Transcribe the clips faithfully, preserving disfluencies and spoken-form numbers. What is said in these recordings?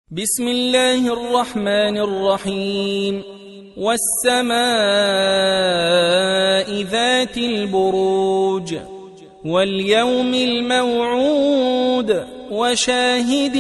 بسم الله الرحمن الرحيم. والسماء ذات البروج واليوم الموعود وشاهد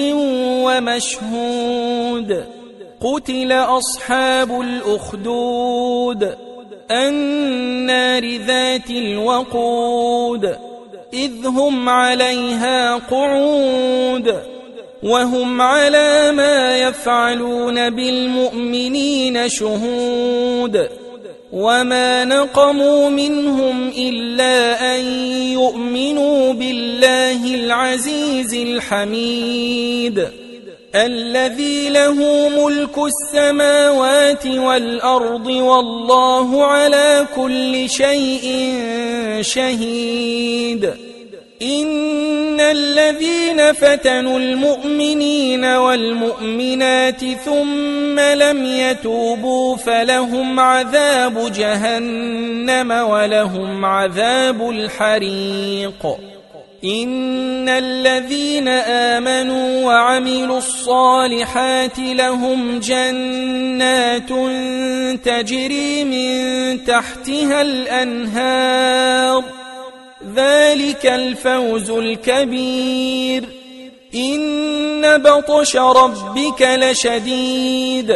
ومشهود. قتل أصحاب الأخدود النار ذات الوقود إذ هم عليها قعود وهم على ما يفعلون بالمؤمنين شهود. وما نقموا منهم إلا أن يؤمنوا بالله العزيز الحميد الذي له ملك السماوات والأرض والله على كل شيء شهيد. إن الذين فتنوا المؤمنين والمؤمنات ثم لم يتوبوا فلهم عذاب جهنم ولهم عذاب الحريق. إن الذين آمنوا وعملوا الصالحات لهم جنات تجري من تحتها الأنهار ذلك الفوز الكبير. إن بطش ربك لشديد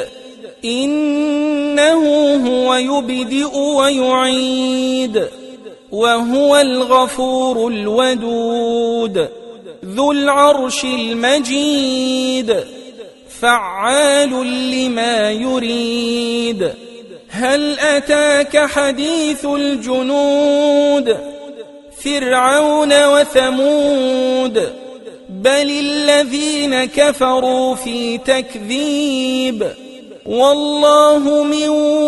إنه هو يبدئ ويعيد وهو الغفور الودود ذو العرش المجيد فعال لما يريد. هل أتاك حديث الجنود فرعون وثمود بل الذين كفروا في تكذيب والله من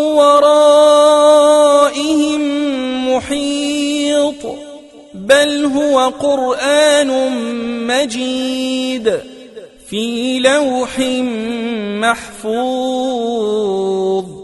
ورائهم محيط. بل هو قرآن مجيد في لوح محفوظ.